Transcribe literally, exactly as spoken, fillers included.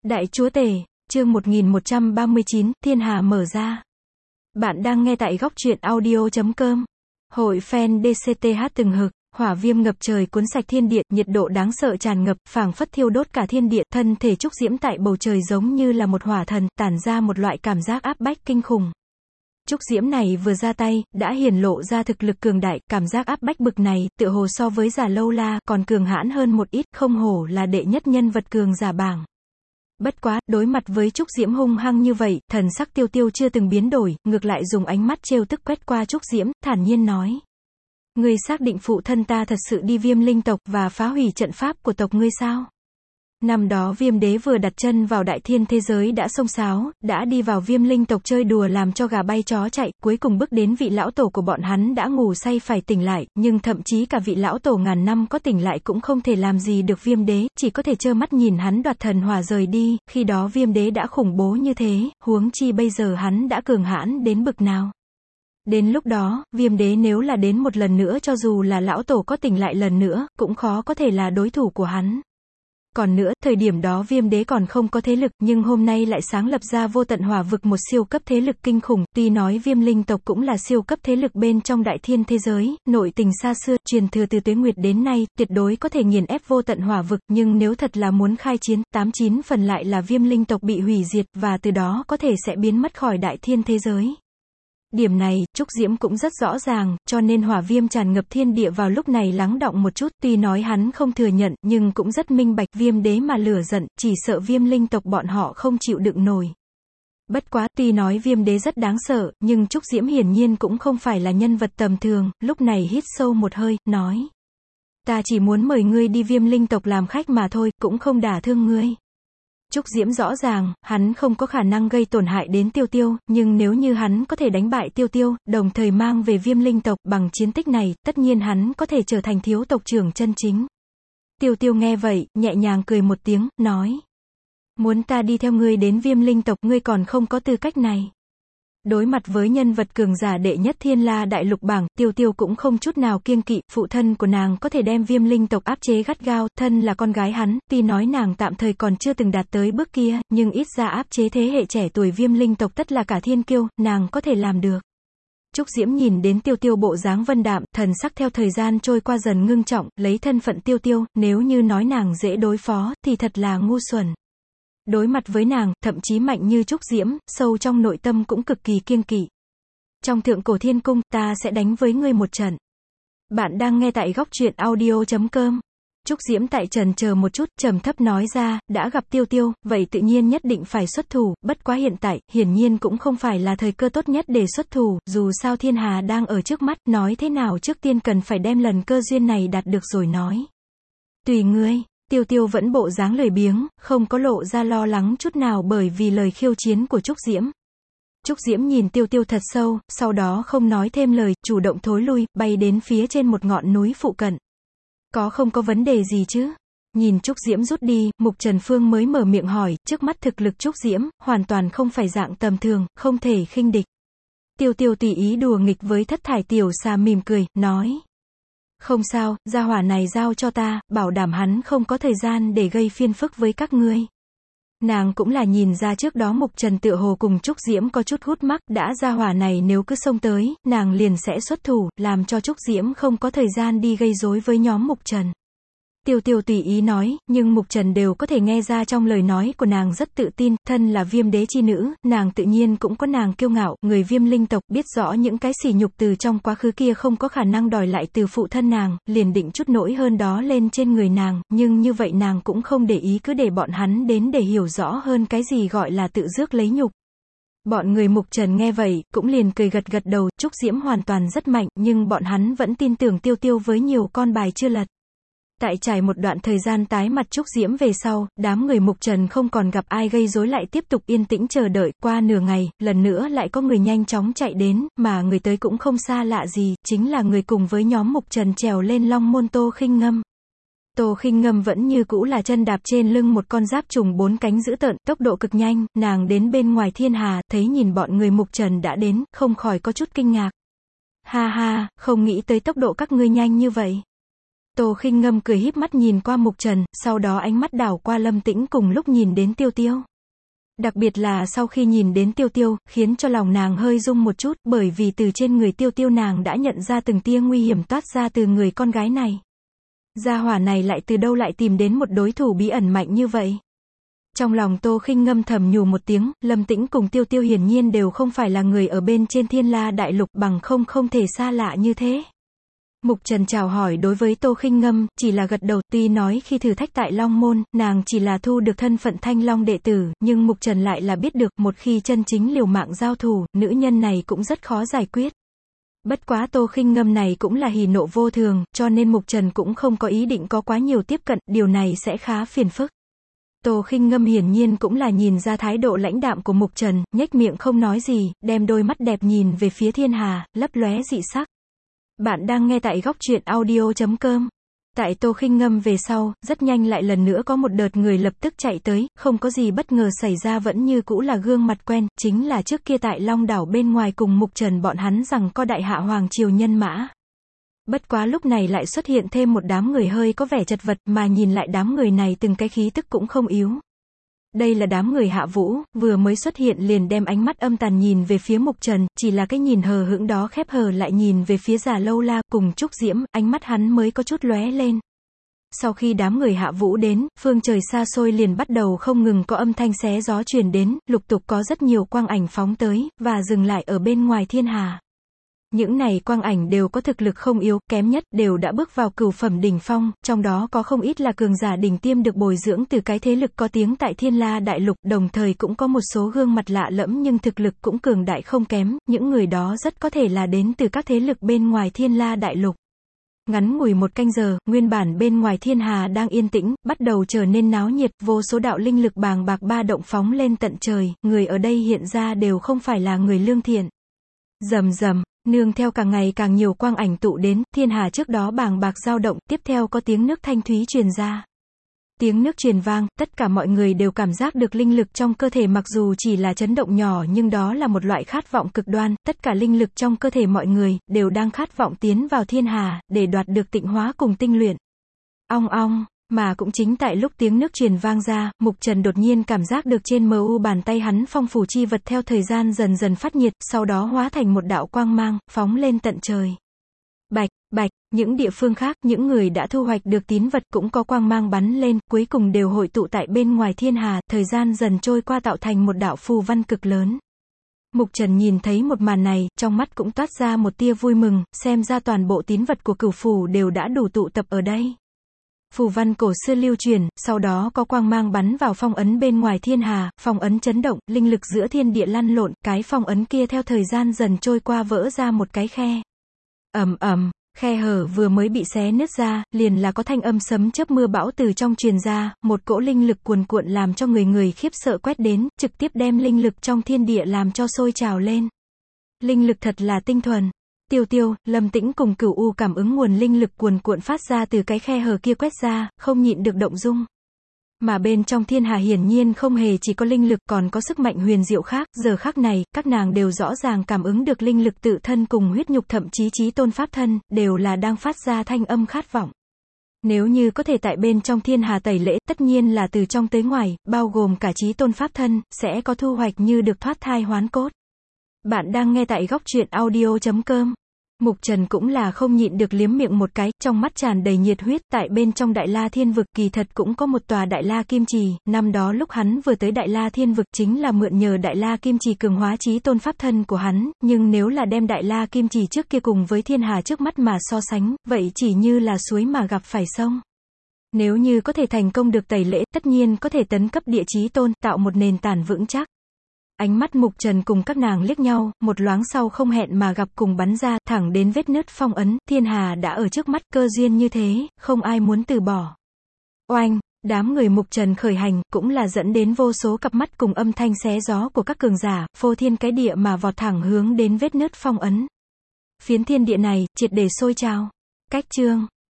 Đại Chúa Tể, chương một nghìn một trăm ba mươi chín, Thiên Hà mở ra. Bạn đang nghe tại góc truyện audio chấm com. Hội fan đê xê tê hát từng hực, hỏa viêm ngập trời cuốn sạch thiên địa, nhiệt độ đáng sợ tràn ngập, phảng phất thiêu đốt cả thiên địa, thân thể Trúc Diễm tại bầu trời giống như là một hỏa thần, tản ra một loại cảm giác áp bách kinh khủng. Trúc Diễm này vừa ra tay, đã hiển lộ ra thực lực cường đại, cảm giác áp bách bực này, tựa hồ so với Già Lâu La, còn cường hãn hơn một ít, không hổ là đệ nhất nhân vật cường giả bảng. Bất quá, đối mặt với Trúc Diễm hung hăng như vậy, thần sắc Tiêu Tiêu chưa từng biến đổi, ngược lại dùng ánh mắt trêu tức quét qua Trúc Diễm, thản nhiên nói. Ngươi xác định phụ thân ta thật sự đi Viêm Linh tộc và phá hủy trận pháp của tộc ngươi sao? Năm đó Viêm Đế vừa đặt chân vào đại thiên thế giới đã xông xáo, đã đi vào Viêm Linh tộc chơi đùa làm cho gà bay chó chạy, cuối cùng bước đến vị lão tổ của bọn hắn đã ngủ say phải tỉnh lại, nhưng thậm chí cả vị lão tổ ngàn năm có tỉnh lại cũng không thể làm gì được Viêm Đế, chỉ có thể trơ mắt nhìn hắn đoạt thần hỏa rời đi, khi đó Viêm Đế đã khủng bố như thế, huống chi bây giờ hắn đã cường hãn đến bực nào. Đến lúc đó, Viêm Đế nếu là đến một lần nữa cho dù là lão tổ có tỉnh lại lần nữa, cũng khó có thể là đối thủ của hắn. Còn nữa, thời điểm đó Viêm Đế còn không có thế lực, nhưng hôm nay lại sáng lập ra vô tận hỏa vực, một siêu cấp thế lực kinh khủng, tuy nói Viêm Linh tộc cũng là siêu cấp thế lực bên trong đại thiên thế giới, nội tình xa xưa, truyền thừa từ Tuế Nguyệt đến nay, tuyệt đối có thể nghiền ép vô tận hỏa vực, nhưng nếu thật là muốn khai chiến, tám chín phần lại là Viêm Linh tộc bị hủy diệt, và từ đó có thể sẽ biến mất khỏi đại thiên thế giới. Điểm này, Trúc Diễm cũng rất rõ ràng, cho nên hỏa viêm tràn ngập thiên địa vào lúc này lắng đọng một chút, tuy nói hắn không thừa nhận, nhưng cũng rất minh bạch, Viêm Đế mà lửa giận, chỉ sợ Viêm Linh tộc bọn họ không chịu đựng nổi. Bất quá, tuy nói Viêm Đế rất đáng sợ, nhưng Trúc Diễm hiển nhiên cũng không phải là nhân vật tầm thường, lúc này hít sâu một hơi, nói. Ta chỉ muốn mời ngươi đi Viêm Linh tộc làm khách mà thôi, cũng không đả thương ngươi. Trúc Diễm rõ ràng, hắn không có khả năng gây tổn hại đến Tiêu Tiêu, nhưng nếu như hắn có thể đánh bại Tiêu Tiêu, đồng thời mang về Viêm Linh tộc, bằng chiến tích này, tất nhiên hắn có thể trở thành thiếu tộc trưởng chân chính. Tiêu Tiêu nghe vậy, nhẹ nhàng cười một tiếng, nói. Muốn ta đi theo ngươi đến Viêm Linh tộc, ngươi còn không có tư cách này. Đối mặt với nhân vật cường giả đệ nhất Thiên La đại lục bảng, Tiêu Tiêu cũng không chút nào kiêng kỵ, phụ thân của nàng có thể đem Viêm Linh tộc áp chế gắt gao, thân là con gái hắn, tuy nói nàng tạm thời còn chưa từng đạt tới bước kia, nhưng ít ra áp chế thế hệ trẻ tuổi Viêm Linh tộc tất là cả thiên kiêu, nàng có thể làm được. Trúc Diễm nhìn đến Tiêu Tiêu bộ dáng vân đạm, thần sắc theo thời gian trôi qua dần ngưng trọng, lấy thân phận Tiêu Tiêu, nếu như nói nàng dễ đối phó, thì thật là ngu xuẩn. Đối mặt với nàng, thậm chí mạnh như Trúc Diễm, sâu trong nội tâm cũng cực kỳ kiêng kỵ. Trong thượng cổ thiên cung, ta sẽ đánh với ngươi một trận. Bạn đang nghe tại góc truyện audio chấm com. Trúc Diễm tại trần chờ một chút, trầm thấp nói ra, đã gặp Tiêu Tiêu, vậy tự nhiên nhất định phải xuất thủ, bất quá hiện tại, hiển nhiên cũng không phải là thời cơ tốt nhất để xuất thủ, dù sao Thiên Hà đang ở trước mắt, nói thế nào trước tiên cần phải đem lần cơ duyên này đạt được rồi nói. Tùy ngươi. Tiêu Tiêu vẫn bộ dáng lười biếng, không có lộ ra lo lắng chút nào bởi vì lời khiêu chiến của Trúc Diễm. Trúc Diễm nhìn Tiêu Tiêu thật sâu, sau đó không nói thêm lời, chủ động thối lui, bay đến phía trên một ngọn núi phụ cận. Có không có vấn đề gì chứ? Nhìn Trúc Diễm rút đi, Mục Trần Phương mới mở miệng hỏi, trước mắt thực lực Trúc Diễm, hoàn toàn không phải dạng tầm thường, không thể khinh địch. Tiêu Tiêu tùy ý đùa nghịch với thất thải tiểu xà mỉm cười, nói. Không sao, gia hỏa này giao cho ta, bảo đảm hắn không có thời gian để gây phiền phức với các ngươi. Nàng cũng là nhìn ra trước đó Mục Trần tựa hồ cùng Trúc Diễm có chút hút mắc, đã gia hỏa này nếu cứ xông tới, nàng liền sẽ xuất thủ, làm cho Trúc Diễm không có thời gian đi gây rối với nhóm Mục Trần. Tiêu Tiêu tùy ý nói, nhưng Mục Trần đều có thể nghe ra trong lời nói của nàng rất tự tin, thân là Viêm Đế chi nữ, nàng tự nhiên cũng có nàng kiêu ngạo, người Viêm Linh tộc biết rõ những cái sỉ nhục từ trong quá khứ kia không có khả năng đòi lại từ phụ thân nàng, liền định chút nỗi hơn đó lên trên người nàng, nhưng như vậy nàng cũng không để ý, cứ để bọn hắn đến để hiểu rõ hơn cái gì gọi là tự rước lấy nhục. Bọn người Mục Trần nghe vậy, cũng liền cười gật gật đầu, Trúc Diễm hoàn toàn rất mạnh, nhưng bọn hắn vẫn tin tưởng Tiêu Tiêu với nhiều con bài chưa lật. Tại trải một đoạn thời gian tái mặt Trúc Diễm về sau, đám người Mục Trần không còn gặp ai gây rối lại tiếp tục yên tĩnh chờ đợi, qua nửa ngày, lần nữa lại có người nhanh chóng chạy đến, mà người tới cũng không xa lạ gì, chính là người cùng với nhóm Mục Trần trèo lên Long Môn Tô Khinh Ngâm. Tô Khinh Ngâm vẫn như cũ là chân đạp trên lưng một con giáp trùng bốn cánh dữ tợn, tốc độ cực nhanh, nàng đến bên ngoài Thiên Hà, thấy nhìn bọn người Mục Trần đã đến, không khỏi có chút kinh ngạc. Ha ha, không nghĩ tới tốc độ các ngươi nhanh như vậy. Tô Khinh Ngâm cười híp mắt nhìn qua Mục Trần, sau đó ánh mắt đảo qua Lâm Tĩnh cùng lúc nhìn đến Tiêu Tiêu. Đặc biệt là sau khi nhìn đến Tiêu Tiêu, khiến cho lòng nàng hơi rung một chút, bởi vì từ trên người Tiêu Tiêu nàng đã nhận ra từng tia nguy hiểm toát ra từ người con gái này. Gia hỏa này lại từ đâu lại tìm đến một đối thủ bí ẩn mạnh như vậy? Trong lòng Tô Khinh Ngâm thầm nhủ một tiếng, Lâm Tĩnh cùng Tiêu Tiêu hiển nhiên đều không phải là người ở bên trên Thiên La Đại Lục, bằng không không thể xa lạ như thế. Mục Trần chào hỏi đối với Tô Khinh Ngâm, chỉ là gật đầu, tuy nói khi thử thách tại Long Môn, nàng chỉ là thu được thân phận Thanh Long đệ tử, nhưng Mục Trần lại là biết được, một khi chân chính liều mạng giao thủ, nữ nhân này cũng rất khó giải quyết. Bất quá Tô Khinh Ngâm này cũng là hỉ nộ vô thường, cho nên Mục Trần cũng không có ý định có quá nhiều tiếp cận, điều này sẽ khá phiền phức. Tô Khinh Ngâm hiển nhiên cũng là nhìn ra thái độ lãnh đạm của Mục Trần, nhếch miệng không nói gì, đem đôi mắt đẹp nhìn về phía Thiên Hà, lấp lóe dị sắc. Bạn đang nghe tại góc truyện audio chấm com. Tại Tô Khinh Ngâm về sau, rất nhanh lại lần nữa có một đợt người lập tức chạy tới, không có gì bất ngờ xảy ra, vẫn như cũ là gương mặt quen, chính là trước kia tại Long Đảo bên ngoài cùng Mục Trần bọn hắn rằng có đại hạ hoàng triều nhân mã. Bất quá lúc này lại xuất hiện thêm một đám người hơi có vẻ chật vật, mà nhìn lại đám người này từng cái khí tức cũng không yếu. Đây là đám người Hạ Vũ, vừa mới xuất hiện liền đem ánh mắt âm tàn nhìn về phía Mục Trần, chỉ là cái nhìn hờ hững đó khép hờ lại nhìn về phía Già Lâu La cùng Trúc Diễm, ánh mắt hắn mới có chút lóe lên. Sau khi đám người Hạ Vũ đến, phương trời xa xôi liền bắt đầu không ngừng có âm thanh xé gió truyền đến, lục tục có rất nhiều quang ảnh phóng tới, và dừng lại ở bên ngoài Thiên Hà. Những này quang ảnh đều có thực lực không yếu, kém nhất đều đã bước vào cửu phẩm đỉnh phong, trong đó có không ít là cường giả đỉnh tiêm được bồi dưỡng từ cái thế lực có tiếng tại Thiên La Đại Lục, đồng thời cũng có một số gương mặt lạ lẫm nhưng thực lực cũng cường đại không kém, những người đó rất có thể là đến từ các thế lực bên ngoài Thiên La Đại Lục. Ngắn ngủi một canh giờ, nguyên bản bên ngoài Thiên Hà đang yên tĩnh, bắt đầu trở nên náo nhiệt, vô số đạo linh lực bàng bạc ba động phóng lên tận trời, người ở đây hiện ra đều không phải là người lương thiện. Rầm rầm. Nương theo càng ngày càng nhiều quang ảnh tụ đến, Thiên Hà trước đó bàng bạc dao động, tiếp theo có tiếng nước thanh thúy truyền ra. Tiếng nước truyền vang, tất cả mọi người đều cảm giác được linh lực trong cơ thể, mặc dù chỉ là chấn động nhỏ nhưng đó là một loại khát vọng cực đoan, tất cả linh lực trong cơ thể mọi người, đều đang khát vọng tiến vào Thiên Hà, để đoạt được tịnh hóa cùng tinh luyện. Ong ong. Mà cũng chính tại lúc tiếng nước truyền vang ra, Mục Trần đột nhiên cảm giác được trên mờ u bàn tay hắn phong phủ chi vật theo thời gian dần dần phát nhiệt, sau đó hóa thành một đạo quang mang, phóng lên tận trời. Bạch, bạch, những địa phương khác, những người đã thu hoạch được tín vật cũng có quang mang bắn lên, cuối cùng đều hội tụ tại bên ngoài Thiên Hà, thời gian dần trôi qua tạo thành một đạo phù văn cực lớn. Mục Trần nhìn thấy một màn này, trong mắt cũng toát ra một tia vui mừng, xem ra toàn bộ tín vật của cửu phủ đều đã đủ tụ tập ở đây. Phù văn cổ xưa lưu truyền, sau đó có quang mang bắn vào phong ấn bên ngoài Thiên Hà, phong ấn chấn động, linh lực giữa thiên địa lăn lộn, cái phong ấn kia theo thời gian dần trôi qua vỡ ra một cái khe. Ầm ầm, khe hở vừa mới bị xé nứt ra, liền là có thanh âm sấm chớp mưa bão từ trong truyền ra, một cỗ linh lực cuồn cuộn làm cho người người khiếp sợ quét đến, trực tiếp đem linh lực trong thiên địa làm cho sôi trào lên. Linh lực thật là tinh thuần. Tiêu Tiêu, Lâm Tĩnh cùng Cửu U cảm ứng nguồn linh lực cuồn cuộn phát ra từ cái khe hở kia quét ra, không nhịn được động dung. Mà bên trong Thiên Hà hiển nhiên không hề chỉ có linh lực, còn có sức mạnh huyền diệu khác, giờ khắc này, các nàng đều rõ ràng cảm ứng được linh lực tự thân cùng huyết nhục, thậm chí chí tôn pháp thân, đều là đang phát ra thanh âm khát vọng. Nếu như có thể tại bên trong Thiên Hà tẩy lễ, tất nhiên là từ trong tới ngoài, bao gồm cả chí tôn pháp thân, sẽ có thu hoạch như được thoát thai hoán cốt. Bạn đang nghe tại góc truyện audio chấm com. Mục Trần cũng là không nhịn được liếm miệng một cái, trong mắt tràn đầy nhiệt huyết, tại bên trong Đại La Thiên Vực kỳ thật cũng có một tòa Đại La Kim Trì, năm đó lúc hắn vừa tới Đại La Thiên Vực chính là mượn nhờ Đại La Kim Trì cường hóa chí tôn pháp thân của hắn, nhưng nếu là đem Đại La Kim Trì trước kia cùng với Thiên Hà trước mắt mà so sánh, vậy chỉ như là suối mà gặp phải sông. Nếu như có thể thành công được tẩy lễ, tất nhiên có thể tấn cấp địa chí tôn, tạo một nền tảng vững chắc. Ánh mắt Mục Trần cùng các nàng liếc nhau, một loáng sau không hẹn mà gặp cùng bắn ra, thẳng đến vết nứt phong ấn, Thiên Hà đã ở trước mắt, cơ duyên như thế, không ai muốn từ bỏ. Oanh, đám người Mục Trần khởi hành, cũng là dẫn đến vô số cặp mắt cùng âm thanh xé gió của các cường giả, phô thiên cái địa mà vọt thẳng hướng đến vết nứt phong ấn. Phiến thiên địa này, triệt để sôi trào. Cách chương.